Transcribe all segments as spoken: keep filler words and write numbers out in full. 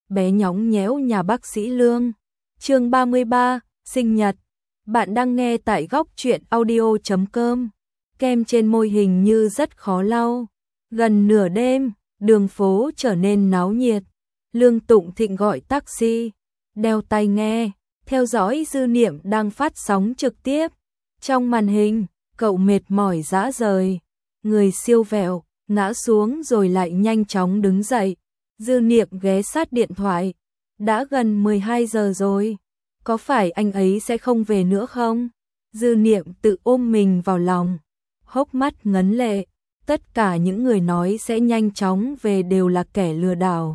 bé nhõng nhẽo nhà bác sĩ Lương. Chương ba mươi ba, sinh nhật. Bạn đang nghe tại góc truyện audio chấm com. Kem trên môi hình như rất khó lau. Gần nửa đêm, đường phố trở nên náo nhiệt. Lương Tụng Thịnh gọi taxi, đeo tai nghe, theo dõi Dư Niệm đang phát sóng trực tiếp. Trong màn hình, cậu mệt mỏi rã rời, người siêu vẹo, ngã xuống rồi lại nhanh chóng đứng dậy. Dư Niệm ghé sát điện thoại. Đã gần mười hai giờ rồi, có phải anh ấy sẽ không về nữa không? Dư Niệm tự ôm mình vào lòng, hốc mắt ngấn lệ. Tất cả những người nói sẽ nhanh chóng về đều là kẻ lừa đảo.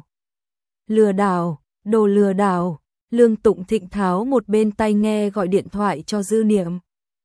Lừa đảo, đồ lừa đảo. Lương Tụng Thịnh tháo một bên tai nghe gọi điện thoại cho Dư Niệm.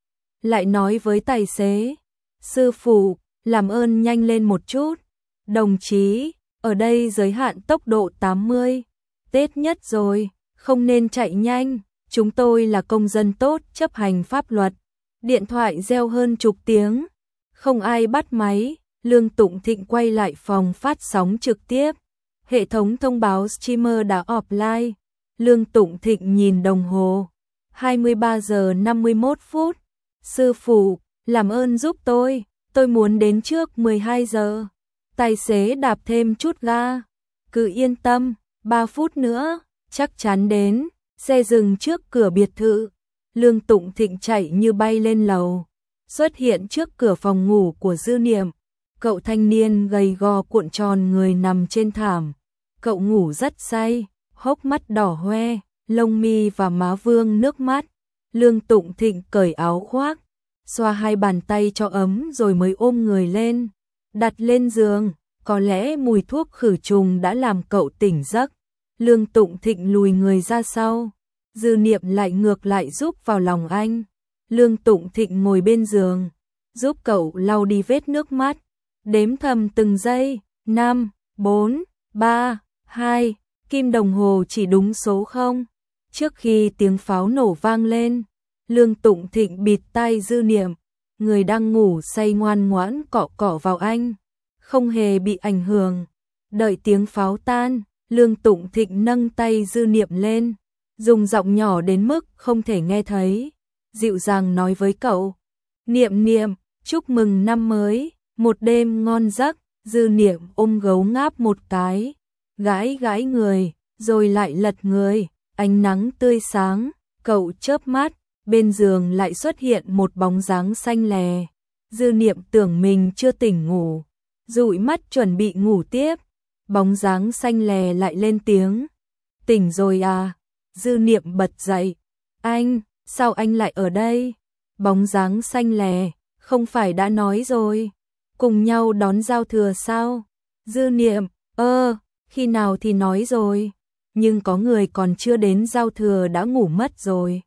Lại nói với tài xế, sư phụ, làm ơn nhanh lên một chút. Đồng chí, ở đây giới hạn tốc độ tám mươi. Tết nhất rồi, không nên chạy nhanh. Chúng tôi là công dân tốt chấp hành pháp luật. Điện thoại reo hơn chục tiếng. Không ai bắt máy. Lương Tụng Thịnh quay lại phòng phát sóng trực tiếp. Hệ thống thông báo streamer đã offline. Lương Tụng Thịnh nhìn đồng hồ. hai mươi ba giờ năm mươi mốt phút. Sư phụ, làm ơn giúp tôi. Tôi muốn đến trước mười hai giờ. Tài xế đạp thêm chút ga. Cứ yên tâm, ba phút nữa, chắc chắn đến. Xe dừng trước cửa biệt thự. Lương Tụng Thịnh chạy như bay lên lầu. Xuất hiện trước cửa phòng ngủ của Dư Niệm. Cậu thanh niên gầy gò cuộn tròn người nằm trên thảm. Cậu ngủ rất say, hốc mắt đỏ hoe, lông mi và má vương nước mắt. Lương Tụng Thịnh cởi áo khoác, xoa hai bàn tay cho ấm rồi mới ôm người lên, đặt lên giường. Có lẽ mùi thuốc khử trùng đã làm cậu tỉnh giấc. Lương Tụng Thịnh lùi người ra sau. Dư Niệm lại ngược lại giúp vào lòng anh. Lương Tụng Thịnh ngồi bên giường, giúp cậu lau đi vết nước mắt. Đếm thầm từng giây. Năm, bốn, ba, hai. Kim đồng hồ chỉ đúng số không. Trước khi tiếng pháo nổ vang lên, Lương Tụng Thịnh bịt tai Dư Niệm. Người đang ngủ say ngoan ngoãn cọ cọ vào anh, không hề bị ảnh hưởng. Đợi tiếng pháo tan, Lương Tụng Thịnh nâng tay Dư Niệm lên, dùng giọng nhỏ đến mức không thể nghe thấy, dịu dàng nói với cậu. Niệm Niệm, chúc mừng năm mới, một đêm ngon giấc. Dư Niệm ôm gấu ngáp một cái, gãi gãi người, rồi lại lật người. Ánh nắng tươi sáng, cậu chớp mắt, bên giường lại xuất hiện một bóng dáng xanh lè. Dư Niệm tưởng mình chưa tỉnh ngủ, dụi mắt chuẩn bị ngủ tiếp. Bóng dáng xanh lè lại lên tiếng. Tỉnh rồi à? Dư Niệm bật dậy. Anh, sao anh lại ở đây? Bóng dáng xanh lè, không phải đã nói rồi, cùng nhau đón giao thừa sao? Dư Niệm, ơ, khi nào thì nói rồi, nhưng có người còn chưa đến giao thừa đã ngủ mất rồi.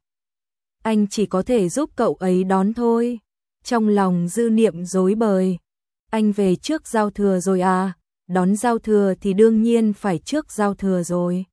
Anh chỉ có thể giúp cậu ấy đón thôi. Trong lòng Dư Niệm rối bời. Anh về trước giao thừa rồi à? Đón giao thừa thì đương nhiên phải trước giao thừa rồi.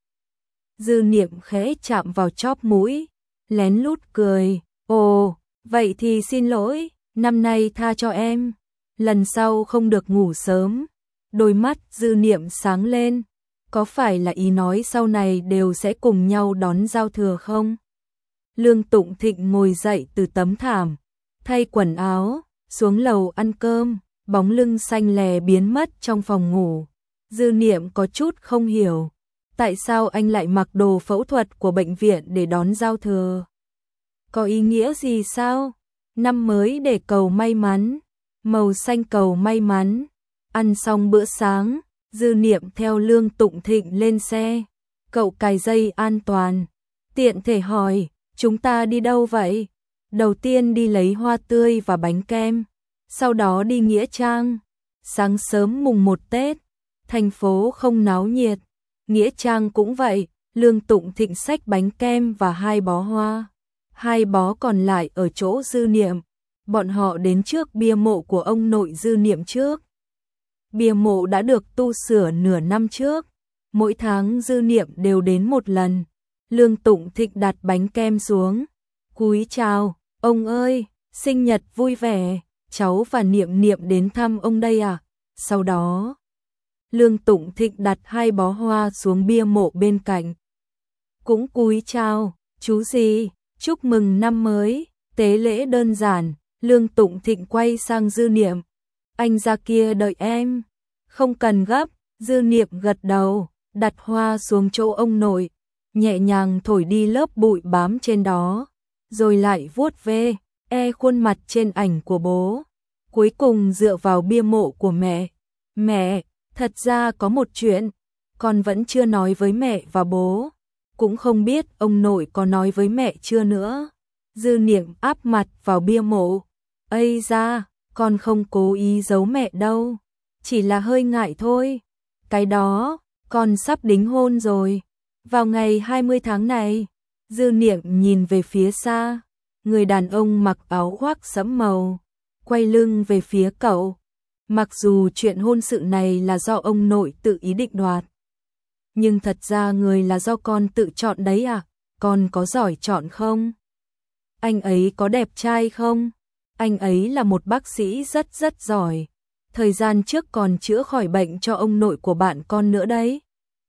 Dư Niệm khẽ chạm vào chóp mũi, lén lút cười. Ồ, vậy thì xin lỗi, năm nay tha cho em. Lần sau không được ngủ sớm. Đôi mắt Dư Niệm sáng lên. Có phải là ý nói sau này đều sẽ cùng nhau đón giao thừa không? Lương Tụng Thịnh ngồi dậy từ tấm thảm, thay quần áo, xuống lầu ăn cơm. Bóng lưng xanh lè biến mất trong phòng ngủ. Dư Niệm có chút không hiểu, tại sao anh lại mặc đồ phẫu thuật của bệnh viện để đón giao thừa? Có ý nghĩa gì sao? Năm mới để cầu may mắn, màu xanh cầu may mắn. Ăn xong bữa sáng, Dư Niệm theo Lương Tụng Thịnh lên xe. Cậu cài dây an toàn, tiện thể hỏi, chúng ta đi đâu vậy? Đầu tiên đi lấy hoa tươi và bánh kem, sau đó đi Nghĩa Trang. Sáng sớm mùng một Tết, thành phố không náo nhiệt, Nghĩa Trang cũng vậy. Lương Tụng Thịnh xách bánh kem và hai bó hoa, hai bó còn lại ở chỗ Dư Niệm. Bọn họ đến trước bia mộ của ông nội Dư Niệm trước. Bia mộ đã được tu sửa nửa năm trước, mỗi tháng Dư Niệm đều đến một lần. Lương Tụng Thịnh đặt bánh kem xuống, cúi chào, ông ơi, sinh nhật vui vẻ, cháu và Niệm Niệm đến thăm ông đây à? Sau đó, Lương Tụng Thịnh đặt hai bó hoa xuống bia mộ bên cạnh. Cũng cúi chào, chú gì, chúc mừng năm mới, tế lễ đơn giản. Lương Tụng Thịnh quay sang Dư Niệm. Anh ra kia đợi em. Không cần gấp, Dư Niệm gật đầu, đặt hoa xuống chỗ ông nội, nhẹ nhàng thổi đi lớp bụi bám trên đó, rồi lại vuốt ve, e khuôn mặt trên ảnh của bố. Cuối cùng dựa vào bia mộ của mẹ. Mẹ, thật ra có một chuyện, con vẫn chưa nói với mẹ và bố. Cũng không biết ông nội có nói với mẹ chưa nữa. Dư Niệm áp mặt vào bia mộ. Ây da, con không cố ý giấu mẹ đâu. Chỉ là hơi ngại thôi. Cái đó, con sắp đính hôn rồi. Vào ngày hai mươi tháng này. Dư Niệm nhìn về phía xa. Người đàn ông mặc áo khoác sẫm màu, quay lưng về phía cậu. Mặc dù chuyện hôn sự này là do ông nội tự ý định đoạt, nhưng thật ra người là do con tự chọn đấy à? Con có giỏi chọn không? Anh ấy có đẹp trai không? Anh ấy là một bác sĩ rất rất giỏi. Thời gian trước còn chữa khỏi bệnh cho ông nội của bạn con nữa đấy.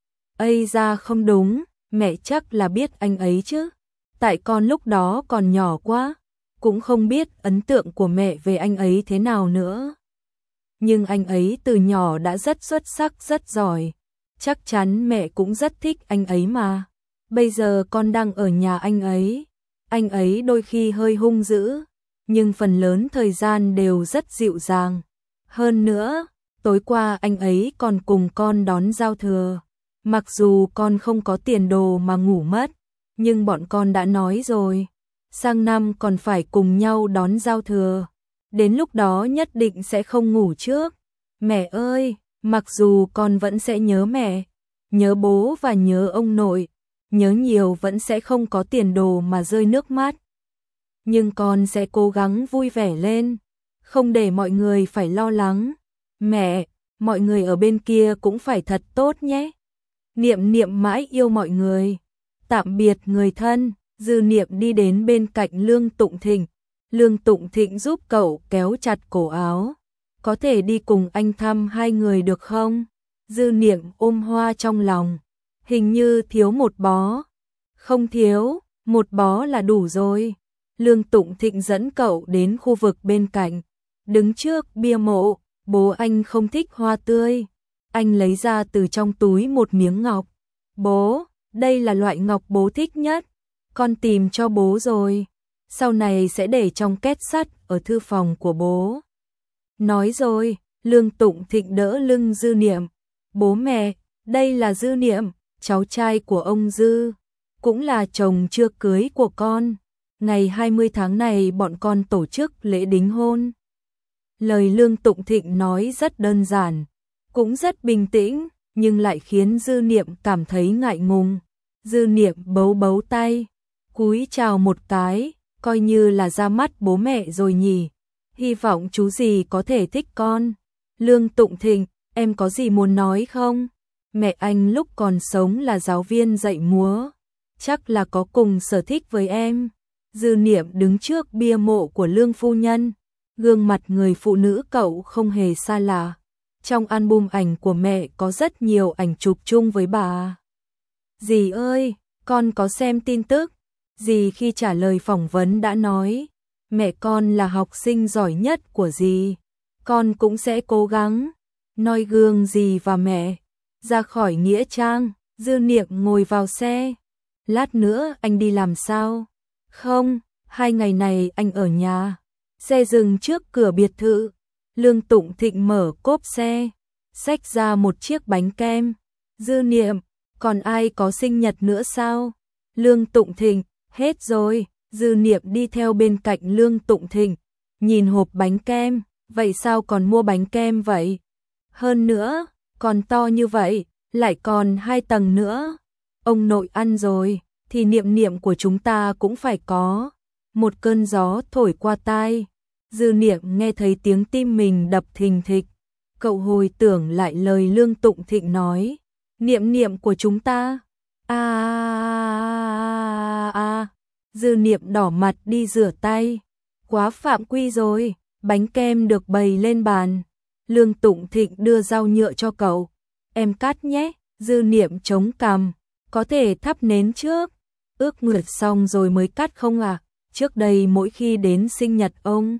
Ây da, không đúng, mẹ chắc là biết anh ấy chứ. Tại con lúc đó còn nhỏ quá, cũng không biết ấn tượng của mẹ về anh ấy thế nào nữa. Nhưng anh ấy từ nhỏ đã rất xuất sắc, rất giỏi. Chắc chắn mẹ cũng rất thích anh ấy mà. Bây giờ con đang ở nhà anh ấy. Anh ấy đôi khi hơi hung dữ, nhưng phần lớn thời gian đều rất dịu dàng. Hơn nữa, tối qua anh ấy còn cùng con đón giao thừa. Mặc dù con không có tiền đồ mà ngủ mất, nhưng bọn con đã nói rồi, sang năm còn phải cùng nhau đón giao thừa. Đến lúc đó nhất định sẽ không ngủ trước. Mẹ ơi, mặc dù con vẫn sẽ nhớ mẹ, nhớ bố và nhớ ông nội, nhớ nhiều vẫn sẽ không có tiền đồ mà rơi nước mắt. Nhưng con sẽ cố gắng vui vẻ lên, không để mọi người phải lo lắng. Mẹ, mọi người ở bên kia cũng phải thật tốt nhé. Niệm Niệm mãi yêu mọi người. Tạm biệt người thân. Dư Niệm đi đến bên cạnh Lương Tụng Thịnh. Lương Tụng Thịnh giúp cậu kéo chặt cổ áo. Có thể đi cùng anh thăm hai người được không? Dư Niệm ôm hoa trong lòng. Hình như thiếu một bó. Không thiếu, một bó là đủ rồi. Lương Tụng Thịnh dẫn cậu đến khu vực bên cạnh. Đứng trước bia mộ, bố anh không thích hoa tươi. Anh lấy ra từ trong túi một miếng ngọc. Bố, đây là loại ngọc bố thích nhất. Con tìm cho bố rồi. Sau này sẽ để trong két sắt ở thư phòng của bố. Nói rồi, Lương Tụng Thịnh đỡ lưng Dư Niệm. Bố mẹ, đây là Dư Niệm, cháu trai của ông Dư. Cũng là chồng chưa cưới của con. Ngày hai mươi tháng này bọn con tổ chức lễ đính hôn. Lời Lương Tụng Thịnh nói rất đơn giản, cũng rất bình tĩnh, nhưng lại khiến Dư Niệm cảm thấy ngại ngùng. Dư Niệm bấu bấu tay, cúi chào một cái, coi như là ra mắt bố mẹ rồi nhỉ. Hy vọng chú gì có thể thích con. Lương Tụng Thịnh, em có gì muốn nói không? Mẹ anh lúc còn sống là giáo viên dạy múa, chắc là có cùng sở thích với em. Dư Niệm đứng trước bia mộ của Lương phu nhân, gương mặt người phụ nữ cậu không hề xa lạ. Trong album ảnh của mẹ có rất nhiều ảnh chụp chung với bà. Dì ơi, con có xem tin tức. Dì khi trả lời phỏng vấn đã nói, mẹ con là học sinh giỏi nhất của dì. Con cũng sẽ cố gắng. Noi gương dì và mẹ. Ra khỏi nghĩa trang, Dư Niệm ngồi vào xe. Lát nữa anh đi làm sao? Không, hai ngày này anh ở nhà. Xe dừng trước cửa biệt thự. Lương Tụng Thịnh mở cốp xe, xách ra một chiếc bánh kem. Dư Niệm, còn ai có sinh nhật nữa sao? Lương Tụng Thịnh, hết rồi. Dư Niệm đi theo bên cạnh Lương Tụng Thịnh, nhìn hộp bánh kem, vậy sao còn mua bánh kem vậy? Hơn nữa, còn to như vậy, lại còn hai tầng nữa. Ông nội ăn rồi, thì Niệm Niệm của chúng ta cũng phải có. Một cơn gió thổi qua tai. Dư Niệm nghe thấy tiếng tim mình đập thình thịch. Cậu hồi tưởng lại lời Lương Tụng Thịnh nói. Niệm Niệm của chúng ta. À, à, à, à. Dư Niệm đỏ mặt đi rửa tay. Quá phạm quy rồi. Bánh kem được bày lên bàn. Lương Tụng Thịnh đưa dao nhựa cho cậu. em cắt nhé. Dư Niệm chống cằm, có thể thắp nến trước. Ước nguyện xong rồi mới cắt không à? Trước đây mỗi khi đến sinh nhật ông,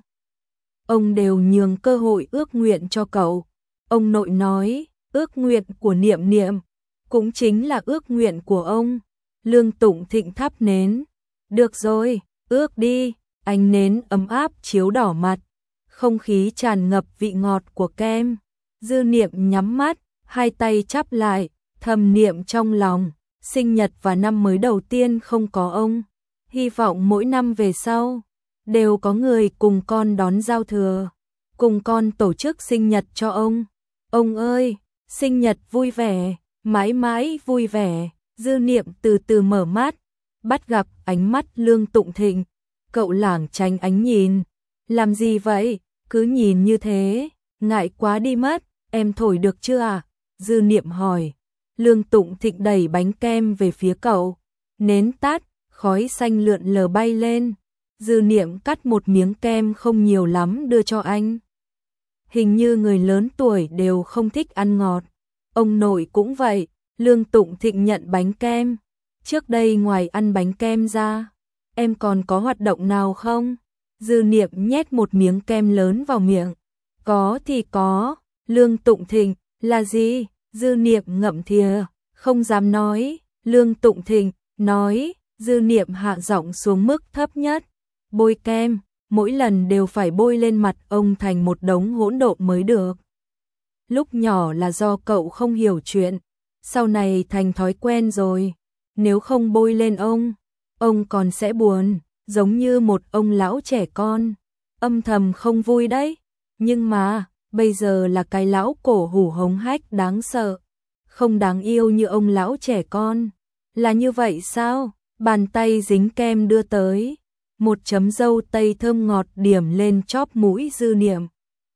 ông đều nhường cơ hội ước nguyện cho cậu. Ông nội nói, ước nguyện của Niệm Niệm cũng chính là ước nguyện của ông. Lương Tụng Thịnh thắp nến. Được rồi, ước đi. Ánh nến ấm áp chiếu đỏ mặt, không khí tràn ngập vị ngọt của kem. Dư Niệm nhắm mắt, hai tay chắp lại, thầm niệm trong lòng, sinh nhật và năm mới đầu tiên không có ông. Hy vọng mỗi năm về sau, đều có người cùng con đón giao thừa, cùng con tổ chức sinh nhật cho ông. Ông ơi, sinh nhật vui vẻ, mãi mãi vui vẻ. Dư Niệm từ từ mở mắt, bắt gặp ánh mắt Lương Tụng Thịnh. Cậu lảng tránh ánh nhìn. Làm gì vậy? Cứ nhìn như thế, ngại quá đi mất. Em thổi được chưa à? Dư Niệm hỏi. Lương Tụng Thịnh đẩy bánh kem về phía cậu. Nến tắt, khói xanh lượn lờ bay lên. Dư Niệm cắt một miếng kem không nhiều lắm đưa cho anh. Hình như người lớn tuổi đều không thích ăn ngọt. Ông nội cũng vậy. Lương Tụng Thịnh nhận bánh kem. Trước đây ngoài ăn bánh kem ra, em còn có hoạt động nào không? Dư Niệm nhét một miếng kem lớn vào miệng. Có thì có. Lương Tụng Thịnh, là gì? Dư Niệm ngậm thìa, không dám nói. Lương Tụng Thịnh nói. Dư Niệm hạ giọng xuống mức thấp nhất. Bôi kem, mỗi lần đều phải bôi lên mặt ông thành một đống hỗn độn mới được. Lúc nhỏ là do cậu không hiểu chuyện, sau này thành thói quen rồi. Nếu không bôi lên ông, ông còn sẽ buồn, giống như một ông lão trẻ con. Âm thầm không vui đấy. Nhưng mà, bây giờ là cái lão cổ hủ hống hách đáng sợ. Không đáng yêu như ông lão trẻ con. Là như vậy sao? Bàn tay dính kem đưa tới. Một chấm dâu tây thơm ngọt điểm lên chóp mũi Dư Niệm.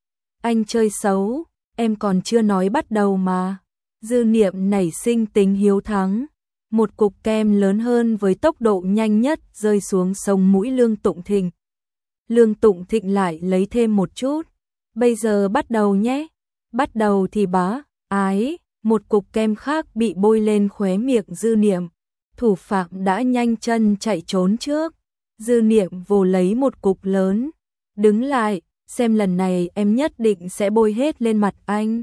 Anh chơi xấu, em còn chưa nói bắt đầu mà. Dư Niệm nảy sinh tính hiếu thắng. Một cục kem lớn hơn với tốc độ nhanh nhất rơi xuống sống mũi Lương Tụng Thịnh. Lương Tụng Thịnh lại lấy thêm một chút. Bây giờ bắt đầu nhé. Bắt đầu thì bá, ái, một cục kem khác bị bôi lên khóe miệng Dư Niệm. Thủ phạm đã nhanh chân chạy trốn trước. Dư Niệm vồ lấy một cục lớn. Đứng lại, xem lần này em nhất định sẽ bôi hết lên mặt anh.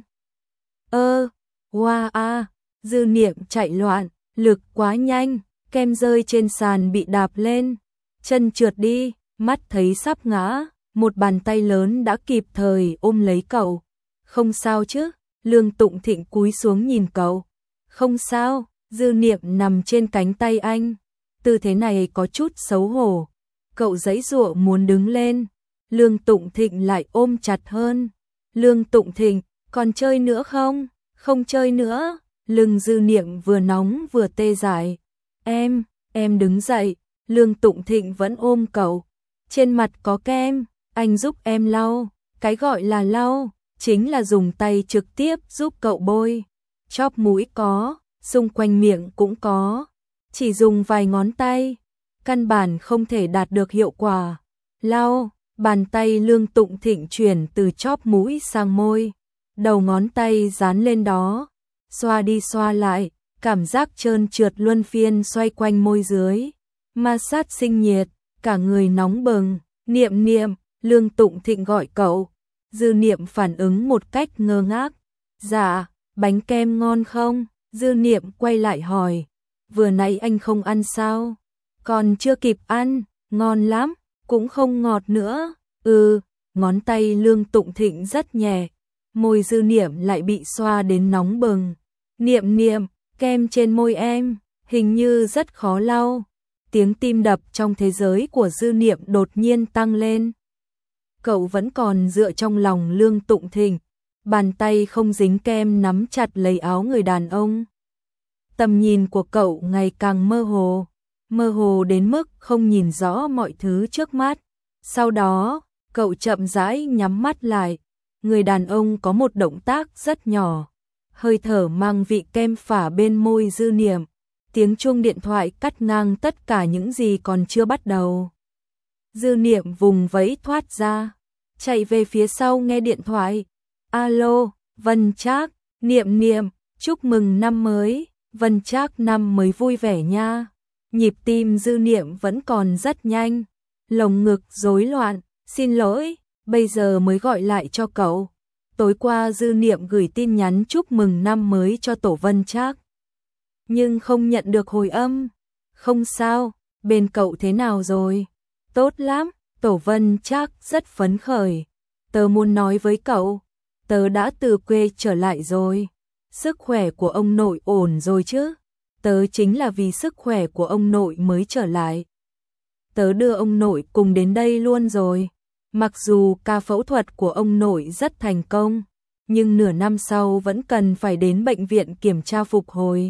Ơ, wow a, Dư Niệm chạy loạn, lực quá nhanh, kem rơi trên sàn bị đạp lên. Chân trượt đi, mắt thấy sắp ngã, một bàn tay lớn đã kịp thời ôm lấy cậu. Không sao chứ? Lương Tụng Thịnh cúi xuống nhìn cậu. Không sao. Dư Niệm nằm trên cánh tay anh. Tư thế này có chút xấu hổ. Cậu giãy giụa muốn đứng lên. Lương Tụng Thịnh lại ôm chặt hơn. Lương Tụng Thịnh, còn chơi nữa không? Không chơi nữa. Lưng Dư Niệm vừa nóng vừa tê dại. Em, em đứng dậy. Lương Tụng Thịnh vẫn ôm cậu. Trên mặt có kem, anh giúp em lau. Cái gọi là lau, chính là dùng tay trực tiếp giúp cậu bôi. Chóp mũi có, xung quanh miệng cũng có. Chỉ dùng vài ngón tay, căn bản không thể đạt được hiệu quả. Lau, bàn tay Lương Tụng Thịnh chuyển từ chóp mũi sang môi. Đầu ngón tay dán lên đó. Xoa đi xoa lại, cảm giác trơn trượt luân phiên xoay quanh môi dưới. Ma sát sinh nhiệt, cả người nóng bừng. Niệm Niệm, Lương Tụng Thịnh gọi cậu. Dư Niệm phản ứng một cách ngơ ngác. Dạ, bánh kem ngon không? Dư Niệm quay lại hỏi. Vừa nãy anh không ăn sao? Còn chưa kịp ăn, ngon lắm, cũng không ngọt nữa. Ừ, ngón tay Lương Tụng Thịnh rất nhẹ. Môi Dư Niệm lại bị xoa đến nóng bừng. Niệm Niệm, kem trên môi em, hình như rất khó lau. Tiếng tim đập trong thế giới của Dư Niệm đột nhiên tăng lên. Cậu vẫn còn dựa trong lòng Lương Tụng Thịnh. Bàn tay không dính kem nắm chặt lấy áo người đàn ông. Tầm nhìn của cậu ngày càng mơ hồ. Mơ hồ đến mức không nhìn rõ mọi thứ trước mắt. Sau đó, cậu chậm rãi nhắm mắt lại. Người đàn ông có một động tác rất nhỏ. Hơi thở mang vị kem phả bên môi Dư Niệm. Tiếng chuông điện thoại cắt ngang tất cả những gì còn chưa bắt đầu. Dư Niệm vùng vẫy thoát ra. Chạy về phía sau nghe điện thoại. Alo, Vân Trác, Niệm Niệm, Chúc mừng năm mới, Vân Trác năm mới vui vẻ nha. Nhịp tim Dư Niệm vẫn còn rất nhanh, lồng ngực rối loạn, xin lỗi, bây giờ mới gọi lại cho cậu. Tối qua Dư Niệm gửi tin nhắn chúc mừng năm mới cho Tổ Vân Trác, nhưng không nhận được hồi âm. Không sao, bên cậu thế nào rồi? Tốt lắm, Tổ Vân Trác rất phấn khởi. Tớ muốn nói với cậu, tớ đã từ quê trở lại rồi. Sức khỏe của ông nội ổn rồi chứ? Tớ chính là vì sức khỏe của ông nội mới trở lại. Tớ đưa ông nội cùng đến đây luôn rồi. Mặc dù ca phẫu thuật của ông nội rất thành công, nhưng nửa năm sau vẫn cần phải đến bệnh viện kiểm tra phục hồi.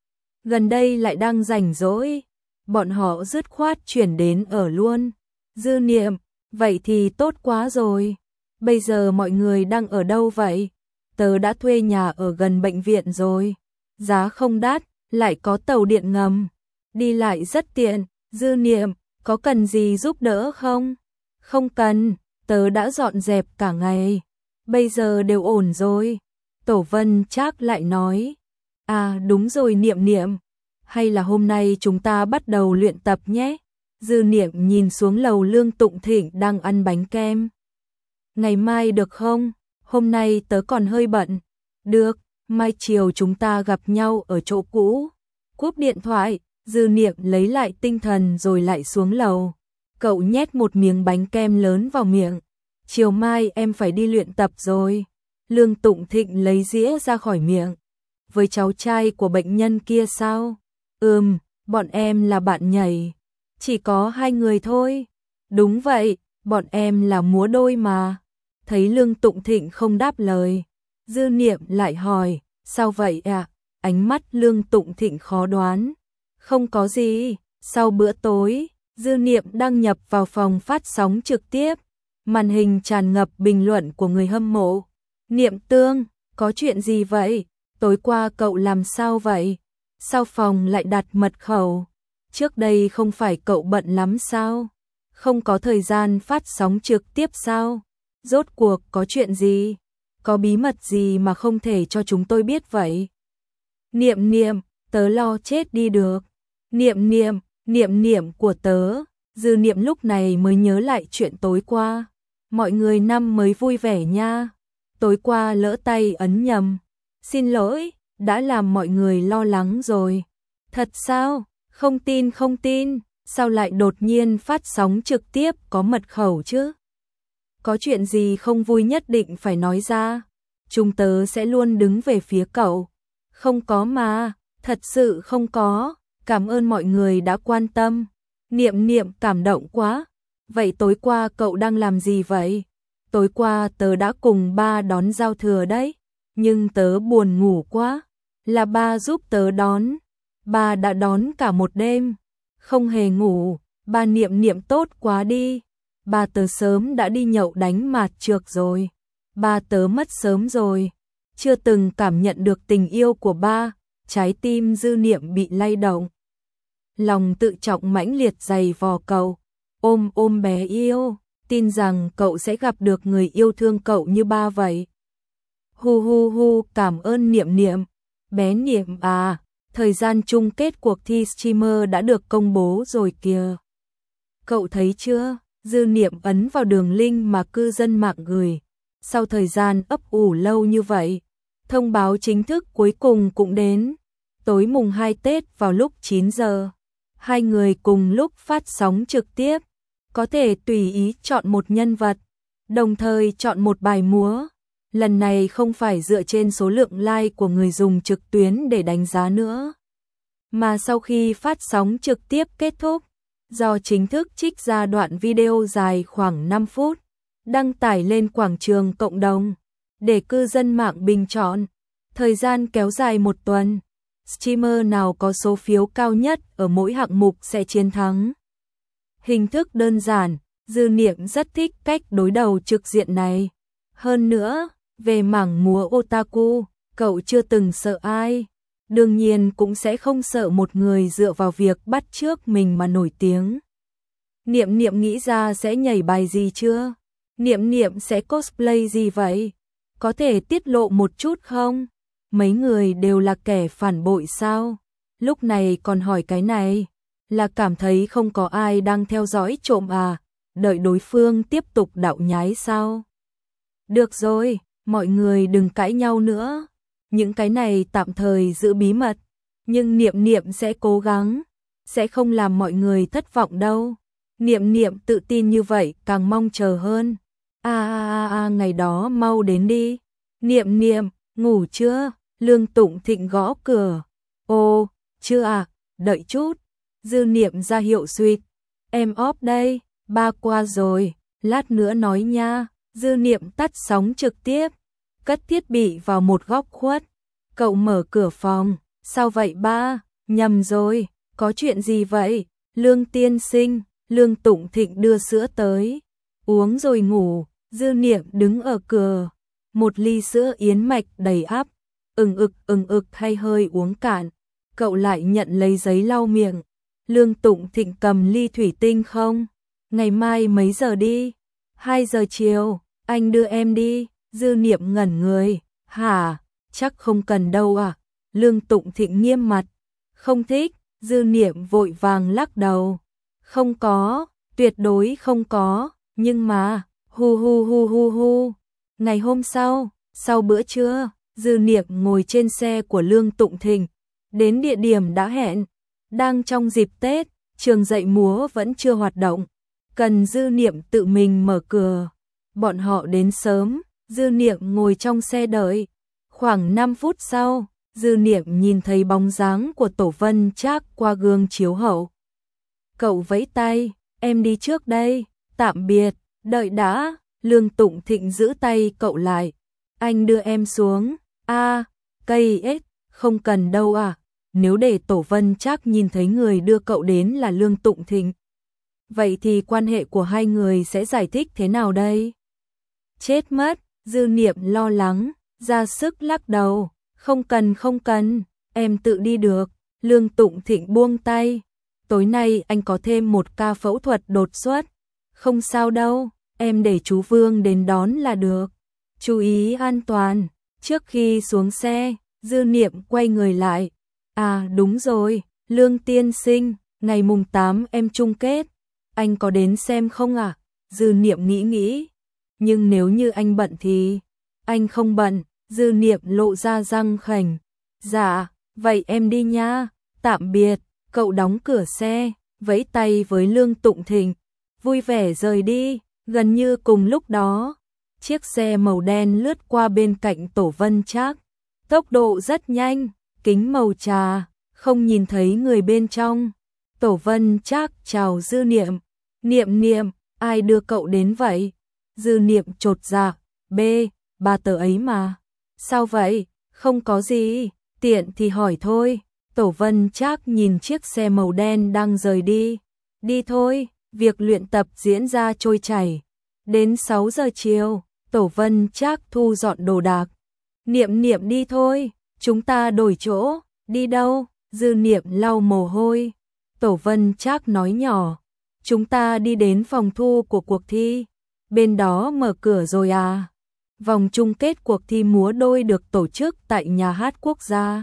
Gần đây lại đang rảnh rỗi, bọn họ dứt khoát chuyển đến ở luôn. Dư Niệm, vậy thì tốt quá rồi. Bây giờ mọi người đang ở đâu vậy? Tớ đã thuê nhà ở gần bệnh viện rồi. Giá không đắt, lại có tàu điện ngầm. Đi lại rất tiện. Dư Niệm, có cần gì giúp đỡ không? Không cần, tớ đã dọn dẹp cả ngày. Bây giờ đều ổn rồi. Tổ Vân Trác lại nói. À đúng rồi Niệm Niệm. Hay là hôm nay chúng ta bắt đầu luyện tập nhé? Dư Niệm nhìn xuống lầu Lương Tụng Thịnh đang ăn bánh kem. Ngày mai được không? Hôm nay tớ còn hơi bận. Được, mai chiều chúng ta gặp nhau ở chỗ cũ. Cúp điện thoại, Dư Niệm lấy lại tinh thần rồi lại xuống lầu. Cậu nhét một miếng bánh kem lớn vào miệng. Chiều mai em phải đi luyện tập rồi. Lương Tụng Thịnh lấy dĩa ra khỏi miệng. Với cháu trai của bệnh nhân kia sao? Ừm, bọn em là bạn nhảy. Chỉ có hai người thôi. Đúng vậy, bọn em là múa đôi mà. Thấy Lương Tụng Thịnh không đáp lời, Dư Niệm lại hỏi, sao vậy ạ? À? Ánh mắt Lương Tụng Thịnh khó đoán. Không có gì, sau bữa tối, Dư Niệm đăng nhập vào phòng phát sóng trực tiếp. Màn hình tràn ngập bình luận của người hâm mộ. Niệm Tương, có chuyện gì vậy? Tối qua cậu làm sao vậy? Sao phòng lại đặt mật khẩu? Trước đây không phải cậu bận lắm sao? Không có thời gian phát sóng trực tiếp sao? Rốt cuộc có chuyện gì? Có bí mật gì mà không thể cho chúng tôi biết vậy? Niệm Niệm, tớ lo chết đi được. Niệm Niệm, Niệm Niệm của tớ. Dư Niệm lúc này mới nhớ lại chuyện tối qua. Mọi người năm mới vui vẻ nha. Tối qua lỡ tay ấn nhầm. Xin lỗi, đã làm mọi người lo lắng rồi. Thật sao? Không tin không tin. Sao lại đột nhiên phát sóng trực tiếp có mật khẩu chứ? Có chuyện gì không vui nhất định phải nói ra. Chúng tớ sẽ luôn đứng về phía cậu. Không có mà, thật sự không có. Cảm ơn mọi người đã quan tâm. Niệm Niệm cảm động quá. Vậy tối qua cậu đang làm gì vậy? Tối qua tớ đã cùng ba đón giao thừa đấy. Nhưng tớ buồn ngủ quá. Là ba giúp tớ đón. Ba đã đón cả một đêm. Không hề ngủ. Ba Niệm Niệm tốt quá đi. Ba tớ sớm đã đi nhậu đánh mạt trược rồi. Ba tớ mất sớm rồi. Chưa từng cảm nhận được tình yêu của ba. Trái tim Dư Niệm bị lay động. Lòng tự trọng mãnh liệt dày vò cậu. Ôm ôm bé yêu. Tin rằng cậu sẽ gặp được người yêu thương cậu như ba vậy. Hu hu hu, cảm ơn Niệm Niệm. Bé Niệm à, thời gian chung kết cuộc thi streamer đã được công bố rồi kìa. Cậu thấy chưa? Dư Niệm ấn vào đường link mà cư dân mạng gửi. Sau thời gian ấp ủ lâu như vậy, thông báo chính thức cuối cùng cũng đến. Tối mùng hai Tết vào lúc chín giờ, hai người cùng lúc phát sóng trực tiếp. Có thể tùy ý chọn một nhân vật, đồng thời chọn một bài múa. Lần này không phải dựa trên số lượng like của người dùng trực tuyến để đánh giá nữa, mà sau khi phát sóng trực tiếp kết thúc, do chính thức trích ra đoạn video dài khoảng năm phút, đăng tải lên quảng trường cộng đồng, để cư dân mạng bình chọn. Thời gian kéo dài một tuần, streamer nào có số phiếu cao nhất ở mỗi hạng mục sẽ chiến thắng. Hình thức đơn giản, Dư Niệm rất thích cách đối đầu trực diện này. Hơn nữa, về mảng múa otaku, cậu chưa từng sợ ai. Đương nhiên cũng sẽ không sợ một người dựa vào việc bắt chước mình mà nổi tiếng. Niệm Niệm nghĩ ra sẽ nhảy bài gì chưa? Niệm Niệm sẽ cosplay gì vậy? Có thể tiết lộ một chút không? mấy người đều là kẻ phản bội sao? Lúc này còn hỏi cái này, là cảm thấy không có ai đang theo dõi trộm à, đợi đối phương tiếp tục đạo nhái sao? Được rồi, mọi người đừng cãi nhau nữa, những cái này tạm thời giữ bí mật, nhưng Niệm Niệm sẽ cố gắng, sẽ không làm mọi người thất vọng đâu. Niệm Niệm tự tin như vậy càng mong chờ hơn. A a a a ngày đó mau đến đi. Niệm Niệm, ngủ chưa? Lương Tụng Thịnh gõ cửa. Ồ, chưa à, đợi chút. Dư Niệm ra hiệu suýt. Em off đây, ba qua rồi, lát nữa nói nha. Dư Niệm tắt sóng trực tiếp, cất thiết bị vào một góc khuất. Cậu mở cửa phòng, sao vậy ba? Nhầm rồi, có chuyện gì vậy? Lương tiên sinh, Lương Tụng Thịnh đưa sữa tới. Uống rồi ngủ. Dư Niệm đứng ở cửa, một ly sữa yến mạch đầy ắp, ừng ực ừng ực hay hơi uống cạn. Cậu lại nhận lấy giấy lau miệng. Lương Tụng Thịnh cầm ly thủy tinh không? Ngày mai mấy giờ đi? Hai giờ chiều, anh đưa em đi. Dư Niệm ngẩn người. Hả? Chắc không cần đâu à? Lương Tụng Thịnh nghiêm mặt. Không thích. Dư Niệm vội vàng lắc đầu. Không có, tuyệt đối không có, nhưng mà, hu hu hu hu hu. Ngày hôm sau, sau bữa trưa, Dư Niệm ngồi trên xe của Lương Tụng Thịnh, đến địa điểm đã hẹn. Đang trong dịp Tết, trường dạy múa vẫn chưa hoạt động, cần Dư Niệm tự mình mở cửa. Bọn họ đến sớm, Dư Niệm ngồi trong xe đợi. Khoảng năm phút sau, Dư Niệm nhìn thấy bóng dáng của Tổ Vân Trác qua gương chiếu hậu. Cậu vẫy tay, em đi trước đây, tạm biệt, đợi đã. Lương Tụng Thịnh giữ tay cậu lại. Anh đưa em xuống. A, cây ếch, không cần đâu à. Nếu để Tổ Vân Trác nhìn thấy người đưa cậu đến là Lương Tụng Thịnh, vậy thì quan hệ của hai người sẽ giải thích thế nào đây? Chết mất. Dư Niệm lo lắng, ra sức lắc đầu. Không cần không cần, em tự đi được. Lương Tụng Thịnh buông tay. Tối nay anh có thêm một ca phẫu thuật đột xuất. Không sao đâu, em để chú Vương đến đón là được. Chú ý an toàn. Trước khi xuống xe, Dư Niệm quay người lại. À đúng rồi, Lương tiên sinh, ngày mùng tám em chung kết. Anh có đến xem không à? Dư Niệm nghĩ nghĩ. Nhưng nếu như anh bận thì... Anh không bận. Dư Niệm lộ ra răng khểnh. Dạ, vậy em đi nha. Tạm biệt. Cậu đóng cửa xe, vẫy tay với Lương Tụng Thịnh, vui vẻ rời đi. Gần như cùng lúc đó, chiếc xe màu đen lướt qua bên cạnh Tổ Vân Trác, tốc độ rất nhanh, kính màu trà, không nhìn thấy người bên trong. Tổ Vân Trác chào Dư Niệm. Niệm Niệm, ai đưa cậu đến vậy? Dư Niệm chột dạ. B, ba tờ ấy mà. Sao vậy? Không có gì, tiện thì hỏi thôi. Tổ Vân Trác nhìn chiếc xe màu đen đang rời đi. Đi thôi, việc luyện tập diễn ra trôi chảy. Đến sáu giờ chiều, Tổ Vân Trác thu dọn đồ đạc. Niệm Niệm đi thôi, chúng ta đổi chỗ. Đi đâu? Dư Niệm lau mồ hôi. Tổ Vân Trác nói nhỏ. Chúng ta đi đến phòng thu của cuộc thi. Bên đó mở cửa rồi à? Vòng chung kết cuộc thi múa đôi được tổ chức tại Nhà hát Quốc gia.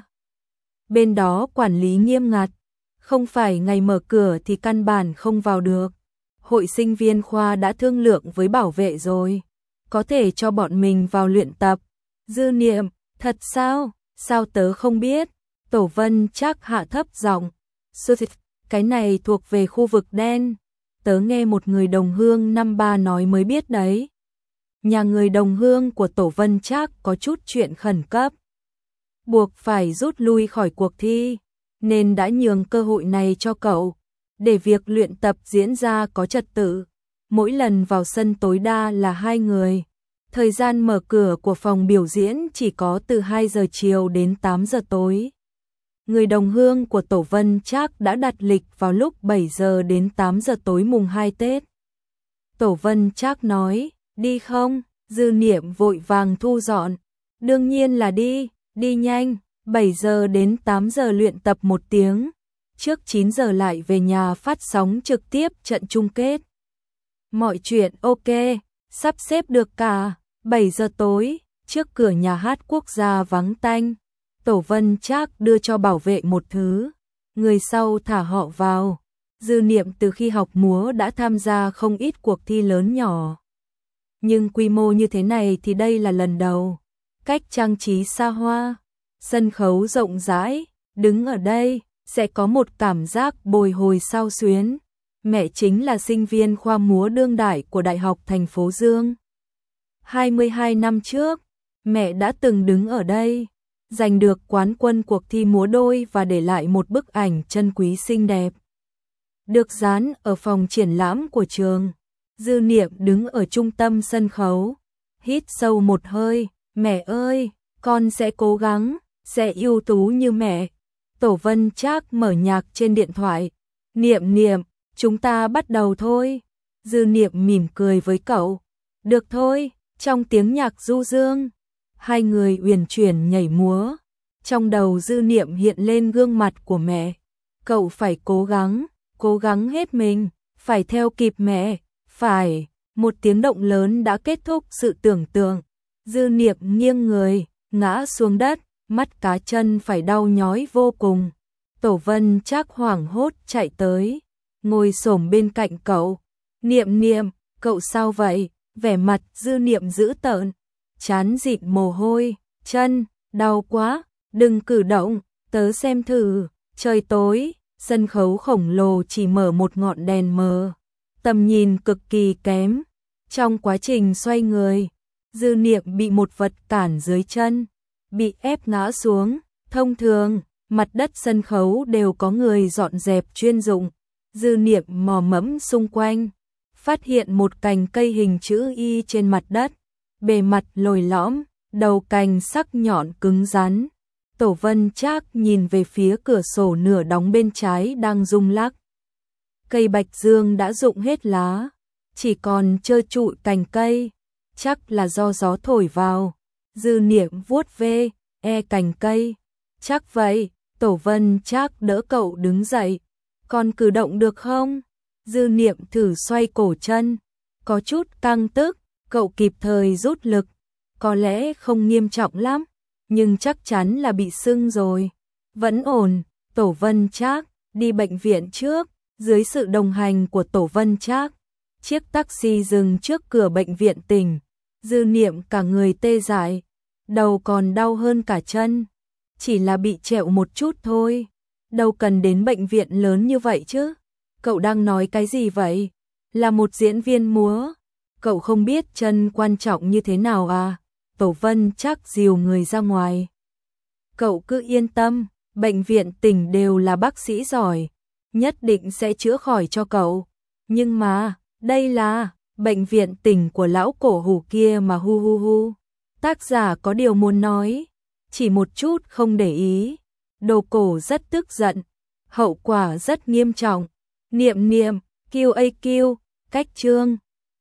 Bên đó quản lý nghiêm ngặt, không phải ngày mở cửa thì căn bản không vào được. Hội sinh viên khoa đã thương lượng với bảo vệ rồi, có thể cho bọn mình vào luyện tập. Dư Niệm, thật sao? Sao tớ không biết? Tổ Vân Trác hạ thấp giọng. Cái này thuộc về khu vực đen. Tớ nghe một người đồng hương năm ba nói mới biết đấy. Nhà người đồng hương của Tổ Vân Trác có chút chuyện khẩn cấp, buộc phải rút lui khỏi cuộc thi, nên đã nhường cơ hội này cho cậu, để việc luyện tập diễn ra có trật tự. Mỗi lần vào sân tối đa là hai người. Thời gian mở cửa của phòng biểu diễn chỉ có từ hai giờ chiều đến tám giờ tối. Người đồng hương của Tổ Vân Trác đã đặt lịch vào lúc bảy giờ đến tám giờ tối mùng hai Tết. Tổ Vân Trác nói, đi không? Dư Niệm vội vàng thu dọn. Đương nhiên là đi, đi nhanh, bảy giờ đến tám giờ luyện tập một tiếng. Trước chín giờ lại về nhà phát sóng trực tiếp trận chung kết. Mọi chuyện ok, sắp xếp được cả. bảy giờ tối, trước cửa Nhà hát Quốc gia vắng tanh. Tổ Vân Trác đưa cho bảo vệ một thứ, người sau thả họ vào. Dư Niệm từ khi học múa đã tham gia không ít cuộc thi lớn nhỏ. Nhưng quy mô như thế này thì đây là lần đầu. Cách trang trí xa hoa, sân khấu rộng rãi, đứng ở đây sẽ có một cảm giác bồi hồi xao xuyến. Mẹ chính là sinh viên khoa múa đương đại của Đại học thành phố Dương. hai mươi hai năm trước, mẹ đã từng đứng ở đây, giành được quán quân cuộc thi múa đôi và để lại một bức ảnh chân quý xinh đẹp. Được dán ở phòng triển lãm của trường. Dư Niệm đứng ở trung tâm sân khấu, hít sâu một hơi, mẹ ơi, con sẽ cố gắng, sẽ ưu tú như mẹ. Tổ Vân Trác mở nhạc trên điện thoại, Niệm Niệm, chúng ta bắt đầu thôi. Dư Niệm mỉm cười với cậu, được thôi, trong tiếng nhạc du dương. Hai người uyển chuyển nhảy múa, trong đầu Dư Niệm hiện lên gương mặt của mẹ. Cậu phải cố gắng, cố gắng hết mình, phải theo kịp mẹ, phải. Một tiếng động lớn đã kết thúc sự tưởng tượng. Dư Niệm nghiêng người, ngã xuống đất, mắt cá chân phải đau nhói vô cùng. Tổ Vân Trác hoảng hốt chạy tới, ngồi xổm bên cạnh cậu. Niệm Niệm, cậu sao vậy? Vẻ mặt Dư Niệm dữ tợn, trán dịn mồ hôi, chân, đau quá, đừng cử động, tớ xem thử. Trời tối, sân khấu khổng lồ chỉ mở một ngọn đèn mờ, tầm nhìn cực kỳ kém. Trong quá trình xoay người, Dư Niệm bị một vật cản dưới chân, bị ép ngã xuống. Thông thường, mặt đất sân khấu đều có người dọn dẹp chuyên dụng. Dư Niệm mò mẫm xung quanh, phát hiện một cành cây hình chữ Y trên mặt đất, bề mặt lồi lõm, đầu cành sắc nhọn cứng rắn. Tổ Vân Trác nhìn về phía cửa sổ nửa đóng bên trái đang rung lắc. Cây bạch dương đã rụng hết lá, chỉ còn trơ trụi cành cây, chắc là do gió thổi vào. Dư Niệm vuốt ve e cành cây, chắc vậy. Tổ Vân Trác đỡ cậu đứng dậy, còn cử động được không? Dư Niệm thử xoay cổ chân, có chút căng tức, cậu kịp thời rút lực, có lẽ không nghiêm trọng lắm, nhưng chắc chắn là bị sưng rồi. Vẫn ổn. Tổ Vân Trác đi bệnh viện trước. Dưới sự đồng hành của Tổ Vân Trác, chiếc taxi dừng trước cửa bệnh viện tỉnh. Dư Niệm cả người tê dại, đầu còn đau hơn cả chân, chỉ là bị trẹo một chút thôi, đâu cần đến bệnh viện lớn như vậy chứ. Cậu đang nói cái gì vậy? Là một diễn viên múa, cậu không biết chân quan trọng như thế nào à? Tổ Vân Trác dìu người ra ngoài. Cậu cứ yên tâm, bệnh viện tỉnh đều là bác sĩ giỏi, nhất định sẽ chữa khỏi cho cậu. Nhưng mà, đây là bệnh viện tỉnh của lão cổ hủ kia mà hu hu hu. Tác giả có điều muốn nói, chỉ một chút không để ý. Đồ cổ rất tức giận, hậu quả rất nghiêm trọng. Niệm Niệm, Q A Q, cách chương.